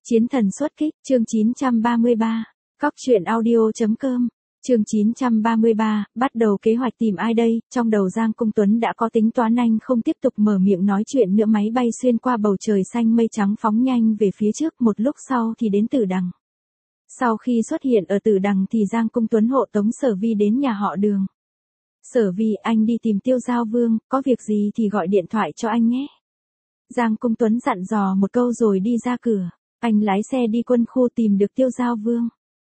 Chiến thần xuất kích, chương 933. Cóc truyện audio.com. Chương 933, bắt đầu kế hoạch tìm ai đây? Trong đầu Giang Cung Tuấn đã có tính toán, anh không tiếp tục mở miệng nói chuyện nữa. Máy bay xuyên qua bầu trời xanh mây trắng phóng nhanh về phía trước, một lúc sau thì đến Tử Đằng. Sau khi xuất hiện ở Tử Đằng thì Giang Cung Tuấn hộ tống Sở Vi đến nhà họ Đường. Sở Vi, anh đi tìm Tiêu Giao Vương, có việc gì thì gọi điện thoại cho anh nhé. Giang Cung Tuấn dặn dò một câu rồi đi ra cửa. Anh lái xe đi quân khu tìm được Tiêu Giao Vương.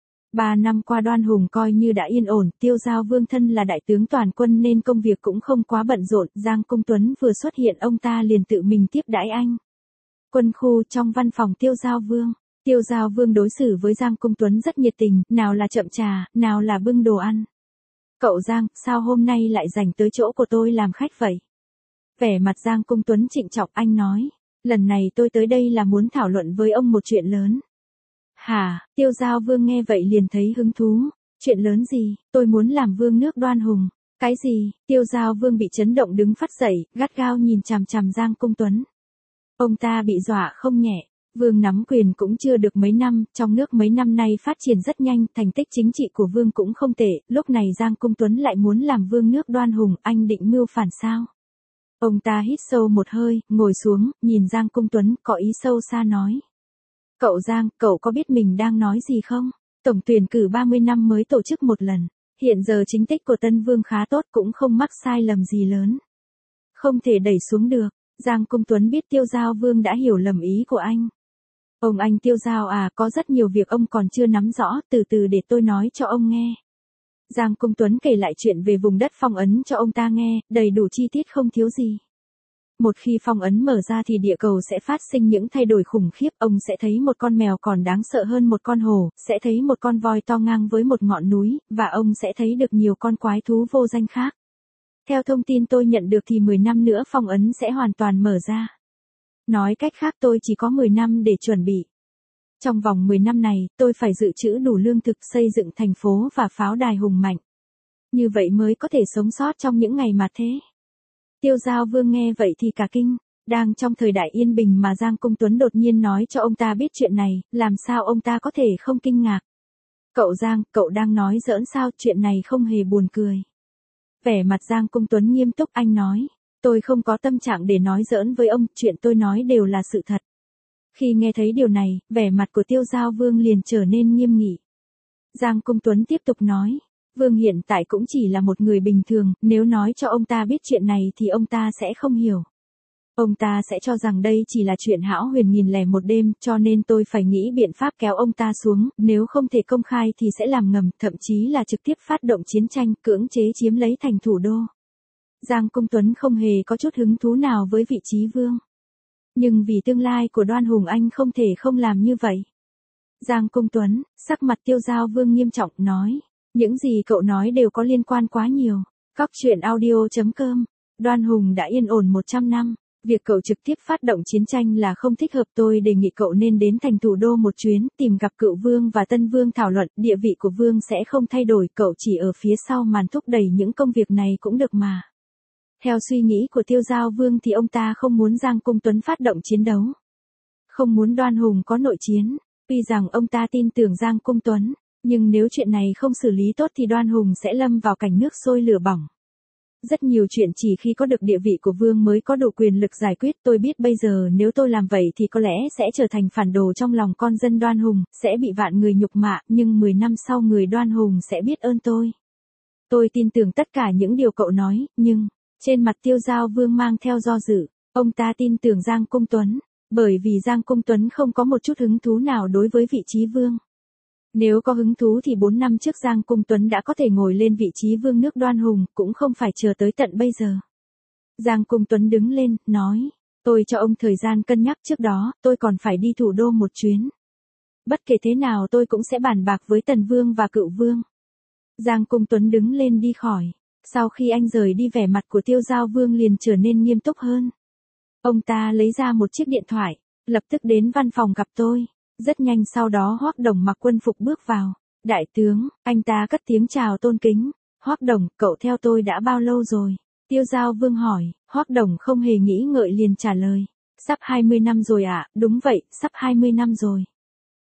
3 năm qua Đoan Hùng coi như đã yên ổn, Tiêu Giao Vương thân là đại tướng toàn quân nên công việc cũng không quá bận rộn. Giang Cung Tuấn vừa xuất hiện ông ta liền tự mình tiếp đãi anh. Quân khu, trong văn phòng Tiêu Giao Vương. Tiêu Giao Vương đối xử với Giang Cung Tuấn rất nhiệt tình, nào là chậm trà, nào là bưng đồ ăn. Cậu Giang, sao hôm nay lại dành tới chỗ của tôi làm khách vậy? Vẻ mặt Giang Cung Tuấn trịnh trọng, anh nói. Lần này tôi tới đây là muốn thảo luận với ông một chuyện lớn. Hả? Tiêu Giao Vương nghe vậy liền thấy hứng thú. Chuyện lớn gì? Tôi muốn làm vương nước Đoan Hùng. Cái gì? Tiêu Giao Vương bị chấn động đứng phắt dậy, gắt gao nhìn chằm chằm Giang Cung Tuấn. Ông ta bị dọa không nhẹ. Vương nắm quyền cũng chưa được mấy năm, trong nước mấy năm nay phát triển rất nhanh, thành tích chính trị của Vương cũng không tệ. Lúc này Giang Cung Tuấn lại muốn làm vương nước Đoan Hùng, anh định mưu phản sao? Ông ta hít sâu một hơi, ngồi xuống, nhìn Giang Cung Tuấn, có ý sâu xa nói. Cậu Giang, cậu có biết mình đang nói gì không? Tổng tuyển cử 30 năm mới tổ chức một lần. Hiện giờ chính tích của Tân Vương khá tốt, cũng không mắc sai lầm gì lớn. Không thể đẩy xuống được. Giang Cung Tuấn biết Tiêu Giao Vương đã hiểu lầm ý của anh. Anh Tiêu Giao à, có rất nhiều việc ông còn chưa nắm rõ, từ từ để tôi nói cho ông nghe. Giang Cung Tuấn kể lại chuyện về vùng đất phong ấn cho ông ta nghe, đầy đủ chi tiết không thiếu gì. Một khi phong ấn mở ra thì địa cầu sẽ phát sinh những thay đổi khủng khiếp, ông sẽ thấy một con mèo còn đáng sợ hơn một con hổ, sẽ thấy một con voi to ngang với một ngọn núi, và ông sẽ thấy được nhiều con quái thú vô danh khác. Theo thông tin tôi nhận được thì 10 năm nữa phong ấn sẽ hoàn toàn mở ra. Nói cách khác tôi chỉ có 10 năm để chuẩn bị. Trong vòng 10 năm này, tôi phải dự trữ đủ lương thực, xây dựng thành phố và pháo đài hùng mạnh. Như vậy mới có thể sống sót trong những ngày mà thế. Tiêu Giao Vương nghe vậy thì cả kinh. Đang trong thời đại yên bình mà Giang Cung Tuấn đột nhiên nói cho ông ta biết chuyện này, làm sao ông ta có thể không kinh ngạc. Cậu Giang, cậu đang nói giỡn sao, chuyện này không hề buồn cười. Vẻ mặt Giang Cung Tuấn nghiêm túc, anh nói. Tôi không có tâm trạng để nói giỡn với ông, chuyện tôi nói đều là sự thật. Khi nghe thấy điều này, vẻ mặt của Tiêu Giao Vương liền trở nên nghiêm nghị. Giang Cung Tuấn tiếp tục nói. Vương hiện tại cũng chỉ là một người bình thường, nếu nói cho ông ta biết chuyện này thì ông ta sẽ không hiểu. Ông ta sẽ cho rằng đây chỉ là chuyện hão huyền 1001 đêm, cho nên tôi phải nghĩ biện pháp kéo ông ta xuống, nếu không thể công khai thì sẽ làm ngầm, thậm chí là trực tiếp phát động chiến tranh, cưỡng chế chiếm lấy thành thủ đô. Giang Cung Tuấn không hề có chút hứng thú nào với vị trí vương. Nhưng vì tương lai của Đoan Hùng anh không thể không làm như vậy. Giang Cung Tuấn, sắc mặt Tiêu Giao Vương nghiêm trọng, nói. Những gì cậu nói đều có liên quan quá nhiều. Cóc truyện audio.com. Đoan Hùng đã yên ổn 100 năm. Việc cậu trực tiếp phát động chiến tranh là không thích hợp, tôi đề nghị cậu nên đến thành thủ đô một chuyến, tìm gặp cựu vương và tân vương thảo luận, địa vị của vương sẽ không thay đổi, cậu chỉ ở phía sau màn thúc đẩy những công việc này cũng được mà. Theo suy nghĩ của Tiêu Giao Vương thì ông ta không muốn Giang Cung Tuấn phát động chiến đấu. Không muốn Đoan Hùng có nội chiến, tuy rằng ông ta tin tưởng Giang Cung Tuấn, nhưng nếu chuyện này không xử lý tốt thì Đoan Hùng sẽ lâm vào cảnh nước sôi lửa bỏng. Rất nhiều chuyện chỉ khi có được địa vị của vương mới có đủ quyền lực giải quyết, tôi biết bây giờ nếu tôi làm vậy thì có lẽ sẽ trở thành phản đồ trong lòng con dân Đoan Hùng, sẽ bị vạn người nhục mạ, nhưng 10 năm sau người Đoan Hùng sẽ biết ơn tôi. Tôi tin tưởng tất cả những điều cậu nói, nhưng... Trên mặt Tiêu Giao Vương mang theo do dự, ông ta tin tưởng Giang Cung Tuấn, bởi vì Giang Cung Tuấn không có một chút hứng thú nào đối với vị trí vương. Nếu có hứng thú thì 4 năm trước Giang Cung Tuấn đã có thể ngồi lên vị trí vương nước Đoan Hùng, cũng không phải chờ tới tận bây giờ. Giang Cung Tuấn đứng lên, nói, tôi cho ông thời gian cân nhắc, trước đó, tôi còn phải đi thủ đô một chuyến. Bất kể thế nào tôi cũng sẽ bàn bạc với Tần Vương và Cựu Vương. Giang Cung Tuấn đứng lên đi khỏi. Sau khi anh rời đi vẻ mặt của Tiêu Giao Vương liền trở nên nghiêm túc hơn. Ông ta lấy ra một chiếc điện thoại, lập tức đến văn phòng gặp tôi. Rất nhanh sau đó Hoắc Đồng mặc quân phục bước vào. Đại tướng, anh ta cất tiếng chào tôn kính. Hoắc Đồng, cậu theo tôi đã bao lâu rồi? Tiêu Giao Vương hỏi, Hoắc Đồng không hề nghĩ ngợi liền trả lời. Sắp 20 năm rồi ạ, đúng vậy, sắp 20 năm rồi.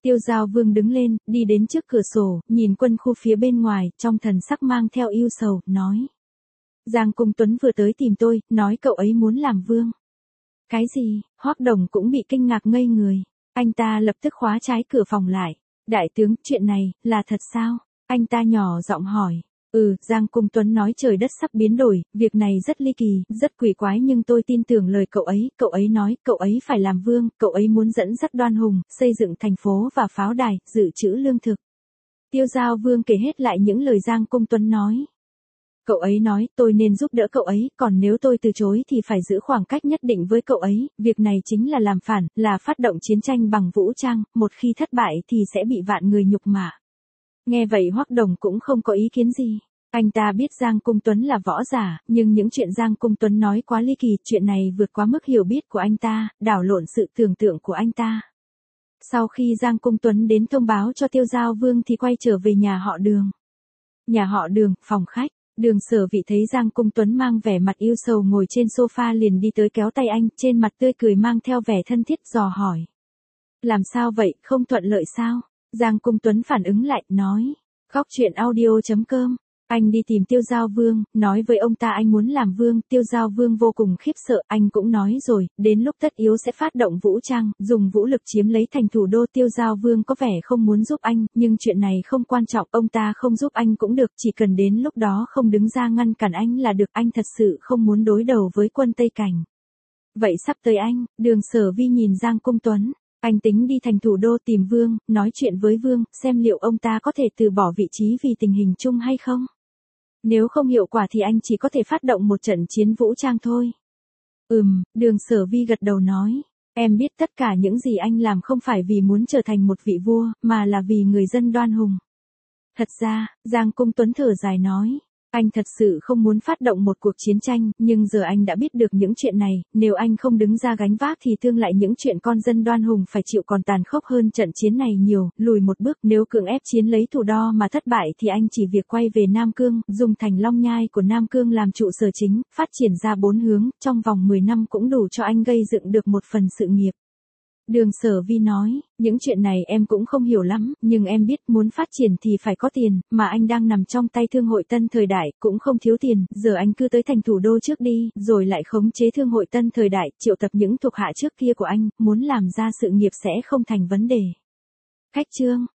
Tiêu Giao Vương đứng lên, đi đến trước cửa sổ, nhìn quân khu phía bên ngoài, trong thần sắc mang theo ưu sầu, nói. Giang Cung Tuấn vừa tới tìm tôi, nói cậu ấy muốn làm vương. Cái gì? Hoắc Đồng cũng bị kinh ngạc ngây người. Anh ta lập tức khóa trái cửa phòng lại. Đại tướng, chuyện này, là thật sao? Anh ta nhỏ giọng hỏi. Giang Cung Tuấn nói trời đất sắp biến đổi, việc này rất ly kỳ, rất quỷ quái nhưng tôi tin tưởng lời cậu ấy nói, cậu ấy phải làm vương, cậu ấy muốn dẫn dắt Đoan Hùng, xây dựng thành phố và pháo đài, dự trữ lương thực. Tiêu Giao Vương kể hết lại những lời Giang Cung Tuấn nói. Cậu ấy nói tôi nên giúp đỡ cậu ấy, còn nếu tôi từ chối thì phải giữ khoảng cách nhất định với cậu ấy, việc này chính là làm phản, là phát động chiến tranh bằng vũ trang, một khi thất bại thì sẽ bị vạn người nhục mạ. Nghe vậy Hoắc Đồng cũng không có ý kiến gì. Anh ta biết Giang Cung Tuấn là võ giả, nhưng những chuyện Giang Cung Tuấn nói quá ly kỳ, chuyện này vượt quá mức hiểu biết của anh ta, đảo lộn sự tưởng tượng của anh ta. Sau khi Giang Cung Tuấn đến thông báo cho Tiêu Giao Vương thì quay trở về nhà họ Đường. Nhà họ Đường, phòng khách, Đường Sở Vị thấy Giang Cung Tuấn mang vẻ mặt yêu sầu ngồi trên sofa liền đi tới kéo tay anh, trên mặt tươi cười mang theo vẻ thân thiết dò hỏi. Làm sao vậy, không thuận lợi sao? Giang Cung Tuấn phản ứng lại, nói. Góc truyện audio.com. Anh đi tìm Tiêu Giao Vương, nói với ông ta anh muốn làm vương, Tiêu Giao Vương vô cùng khiếp sợ, anh cũng nói rồi, đến lúc tất yếu sẽ phát động vũ trang, dùng vũ lực chiếm lấy thành thủ đô. Tiêu Giao Vương có vẻ không muốn giúp anh, nhưng chuyện này không quan trọng, ông ta không giúp anh cũng được, chỉ cần đến lúc đó không đứng ra ngăn cản anh là được, anh thật sự không muốn đối đầu với quân Tây Cảnh. Vậy sắp tới anh, Đường Sở Vi nhìn Giang Cung Tuấn. Anh tính đi thành thủ đô tìm vương, nói chuyện với vương, xem liệu ông ta có thể từ bỏ vị trí vì tình hình chung hay không. Nếu không hiệu quả thì anh chỉ có thể phát động một trận chiến vũ trang thôi. Đường Sở Vi gật đầu nói. Em biết tất cả những gì anh làm không phải vì muốn trở thành một vị vua, mà là vì người dân Đoan Hùng. Thật ra, Giang Cung Tuấn thở dài nói. Anh thật sự không muốn phát động một cuộc chiến tranh, nhưng giờ anh đã biết được những chuyện này, nếu anh không đứng ra gánh vác thì tương lại những chuyện con dân Đoan Hùng phải chịu còn tàn khốc hơn trận chiến này nhiều, lùi một bước, nếu cưỡng ép chiến lấy thủ đô mà thất bại thì anh chỉ việc quay về Nam Cương, dùng thành Long Nhai của Nam Cương làm trụ sở chính, phát triển ra 4 hướng, trong vòng 10 năm cũng đủ cho anh gây dựng được một phần sự nghiệp. Đường Sở Vi nói, những chuyện này em cũng không hiểu lắm, nhưng em biết muốn phát triển thì phải có tiền, mà anh đang nằm trong tay Thương hội Tân Thời Đại, cũng không thiếu tiền, giờ anh cứ tới thành thủ đô trước đi, rồi lại khống chế Thương hội Tân Thời Đại, triệu tập những thuộc hạ trước kia của anh, muốn làm ra sự nghiệp sẽ không thành vấn đề. Khách chương